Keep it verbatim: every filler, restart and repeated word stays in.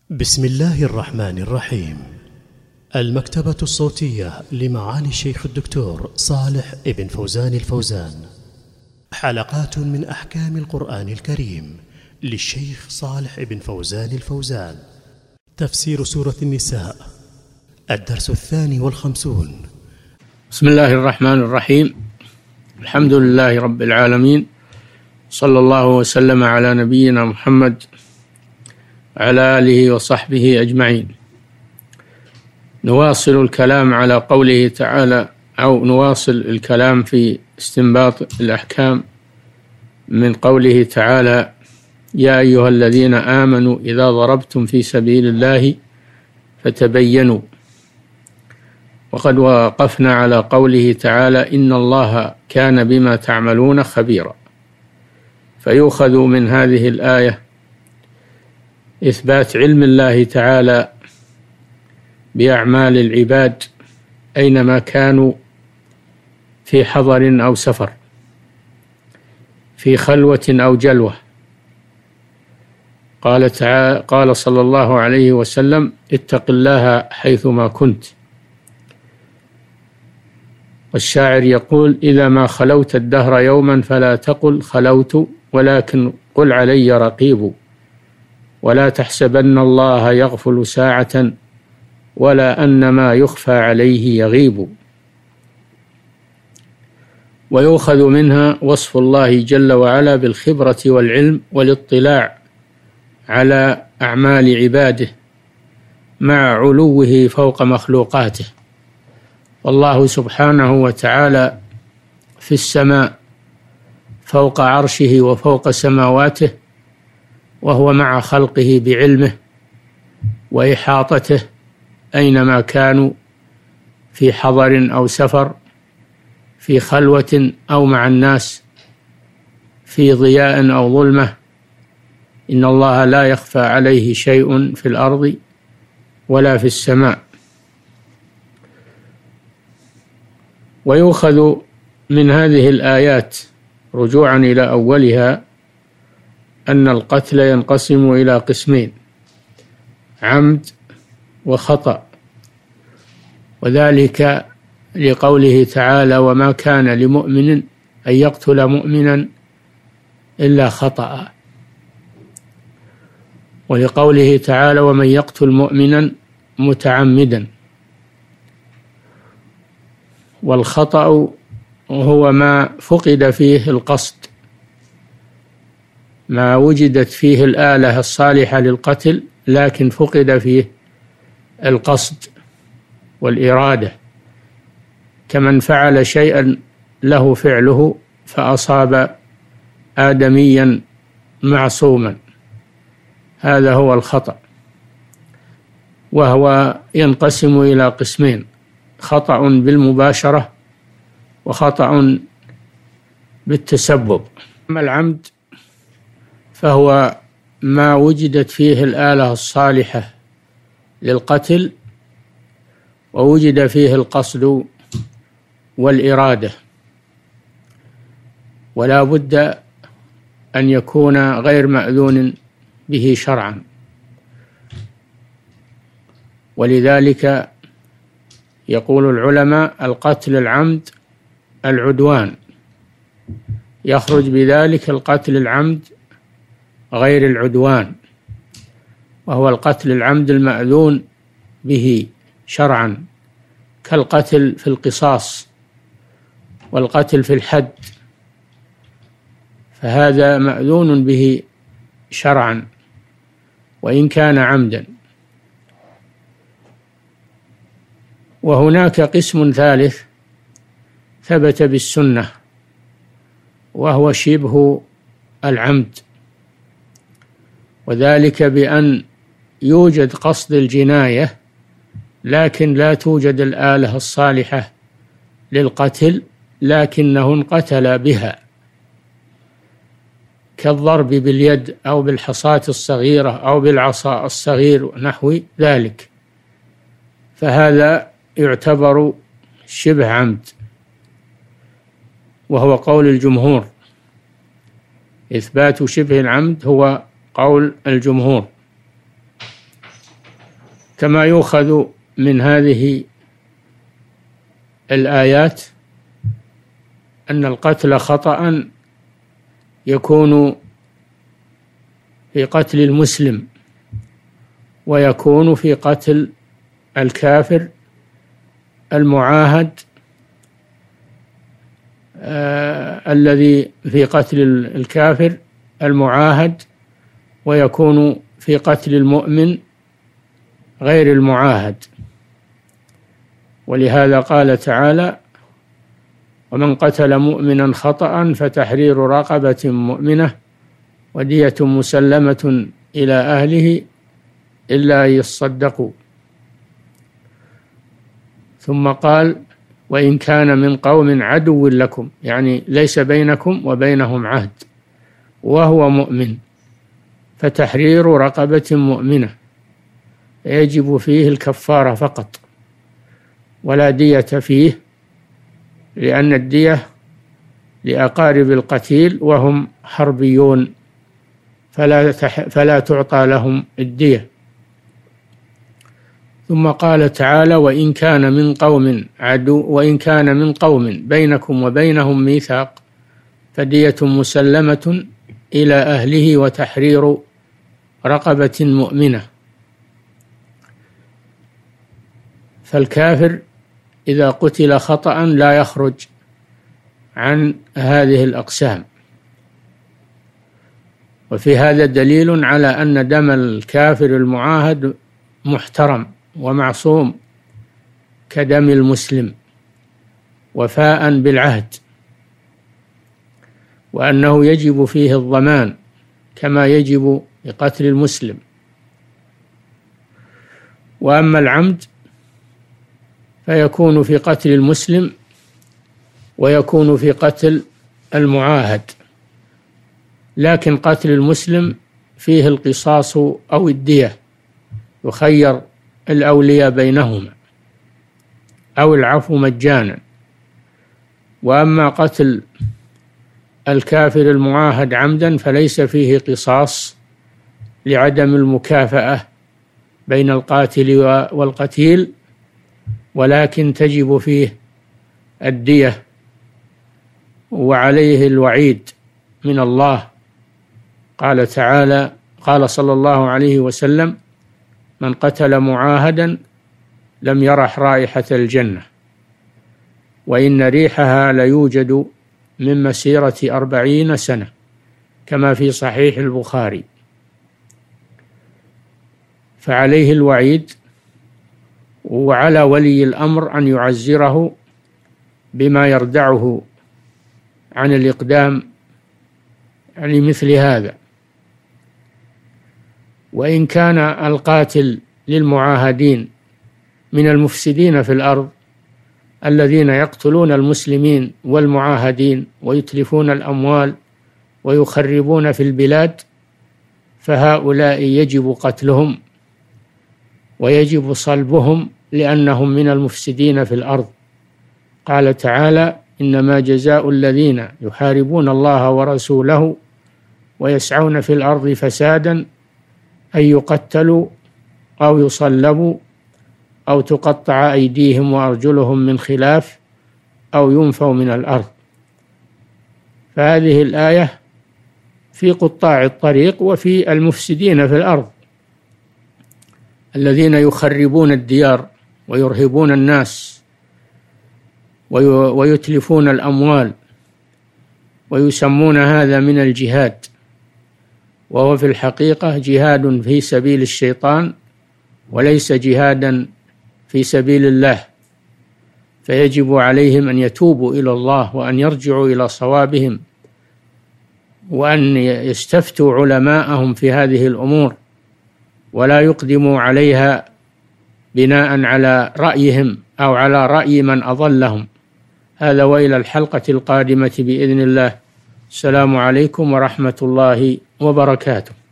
بسم الله الرحمن الرحيم. المكتبة الصوتية لمعالي الشيخ الدكتور صالح ابن فوزان الفوزان، حلقات من أحكام القرآن الكريم للشيخ صالح ابن فوزان الفوزان. تفسير سورة النساء، الدرس الثاني والخمسون. بسم الله الرحمن الرحيم. الحمد لله رب العالمين، صلى الله وسلم على نبينا محمد على آله وصحبه أجمعين. نواصل الكلام على قوله تعالى، أو نواصل الكلام في استنباط الأحكام من قوله تعالى: يا أيها الذين آمنوا إذا ضربتم في سبيل الله فتبينوا. وقد وقفنا على قوله تعالى: إن الله كان بما تعملون خبيرا. فيؤخذ من هذه الآية إثبات علم الله تعالى بأعمال العباد أينما كانوا، في حضر أو سفر، في خلوة أو جلوة. قال تعالى قال صلى الله عليه وسلم: اتق الله حيثما كنت. والشاعر يقول: إذا ما خلوت الدهر يوما فلا تقل خلوت، ولكن قل علي رقيب. ولا تحسبن الله يغفل ساعة، ولا أن ما يخفى عليه يغيب. ويؤخذ منها وصف الله جل وعلا بالخبرة والعلم والاطلاع على أعمال عباده مع علوه فوق مخلوقاته. والله سبحانه وتعالى في السماء فوق عرشه وفوق سماواته، وهو مع خلقه بعلمه وإحاطته أينما كانوا، في حضر أو سفر، في خلوة أو مع الناس، في ضياء أو ظلمة. إن الله لا يخفى عليه شيء في الأرض ولا في السماء. ويؤخذ من هذه الآيات رجوعا إلى أولها أن القتل ينقسم إلى قسمين: عمد وخطأ. وذلك لقوله تعالى: وما كان لمؤمن أن يقتل مؤمنا إلا خطأ. ولقوله تعالى: ومن يقتل مؤمنا متعمدا. والخطأ هو ما فقد فيه القصد، ما وجدت فيه الآلة الصالحة للقتل لكن فقد فيه القصد والإرادة، كمن فعل شيئا له فعله فأصاب آدميا معصوما. هذا هو الخطأ، وهو ينقسم إلى قسمين: خطأ بالمباشرة وخطأ بالتسبب. أما العمد فهو ما وجدت فيه الآلة الصالحة للقتل ووجد فيه القصد والإرادة، ولا بد أن يكون غير مأذون به شرعا. ولذلك يقول العلماء: القتل العمد العدوان، يخرج بذلك القتل العمد غير العدوان، وهو القتل العمد المأذون به شرعا، كالقتل في القصاص والقتل في الحد، فهذا مأذون به شرعا وإن كان عمدا. وهناك قسم ثالث ثبت بالسنة، وهو شبه العمد، وذلك بأن يوجد قصد الجناية لكن لا توجد الآلة الصالحة للقتل، لكنه انقتل بها، كالضرب باليد أو بالحصاة الصغيرة أو بالعصا الصغير نحو ذلك، فهذا يعتبر شبه عمد، وهو قول الجمهور. إثبات شبه العمد هو قول الجمهور. كما يؤخذ من هذه الآيات أن القتل خطأ يكون في قتل المسلم، ويكون في قتل الكافر المعاهد آه الذي في قتل الكافر المعاهد، ويكون في قتل المؤمن غير المعاهد. ولهذا قال تعالى: ومن قتل مؤمنا خطأ فتحرير رقبة مؤمنة ودية مسلمة إلى أهله إلا أن يصدقوا. ثم قال: وإن كان من قوم عدو لكم، يعني ليس بينكم وبينهم عهد، وهو مؤمن، فتحرير رقبة مؤمنة، يجب فيه الكفارة فقط ولا دية فيه، لأن الدية لأقارب القتيل وهم حربيون، فلا فلا تعطى لهم الدية. ثم قال تعالى: وإن كان من قوم عدو وإن كان من قوم بينكم وبينهم ميثاق فدية مسلمة إلى أهله وتحرير رقبة مؤمنة. فالكافر إذا قتل خطأ لا يخرج عن هذه الأقسام. وفي هذا دليل على أن دم الكافر المعاهد محترم ومعصوم كدم المسلم، وفاء بالعهد، وأنه يجب فيه الضمان كما يجب لقتل المسلم. وأما العمد فيكون في قتل المسلم ويكون في قتل المعاهد، لكن قتل المسلم فيه القصاص أو الدية، يخير الأولياء بينهما، أو العفو مجانا. وأما قتل الكافر المعاهد عمدا فليس فيه قصاص لعدم المكافأة بين القاتل والقتيل، ولكن تجب فيه الدية، وعليه الوعيد من الله. قال تعالى قال صلى الله عليه وسلم: من قتل معاهدا لم يرح رائحة الجنة، وإن ريحها ليوجد من مسيرة أربعين سنة، كما في صحيح البخاري. فعليه الوعيد، وعلى ولي الأمر أن يعزره بما يردعه عن الإقدام يعني مثل هذا. وإن كان القاتل للمعاهدين من المفسدين في الأرض الذين يقتلون المسلمين والمعاهدين ويتلفون الأموال ويخربون في البلاد، فهؤلاء يجب قتلهم ويجب صلبهم، لأنهم من المفسدين في الأرض. قال تعالى: إنما جزاء الذين يحاربون الله ورسوله ويسعون في الأرض فسادا أن يقتلوا أو يصلبوا أو تقطع أيديهم وأرجلهم من خلاف أو ينفوا من الأرض. فهذه الآية في قطاع الطريق وفي المفسدين في الأرض الذين يخربون الديار ويرهبون الناس ويتلفون الأموال، ويسمون هذا من الجهاد، وهو في الحقيقة جهاد في سبيل الشيطان وليس جهادا في سبيل الله. فيجب عليهم أن يتوبوا إلى الله وأن يرجعوا إلى صوابهم، وأن يستفتوا علماءهم في هذه الأمور، ولا يقدموا عليها بناء على رأيهم أو على رأي من أضلهم. هذا، وإلى الحلقة القادمة بإذن الله. السلام عليكم ورحمة الله وبركاته.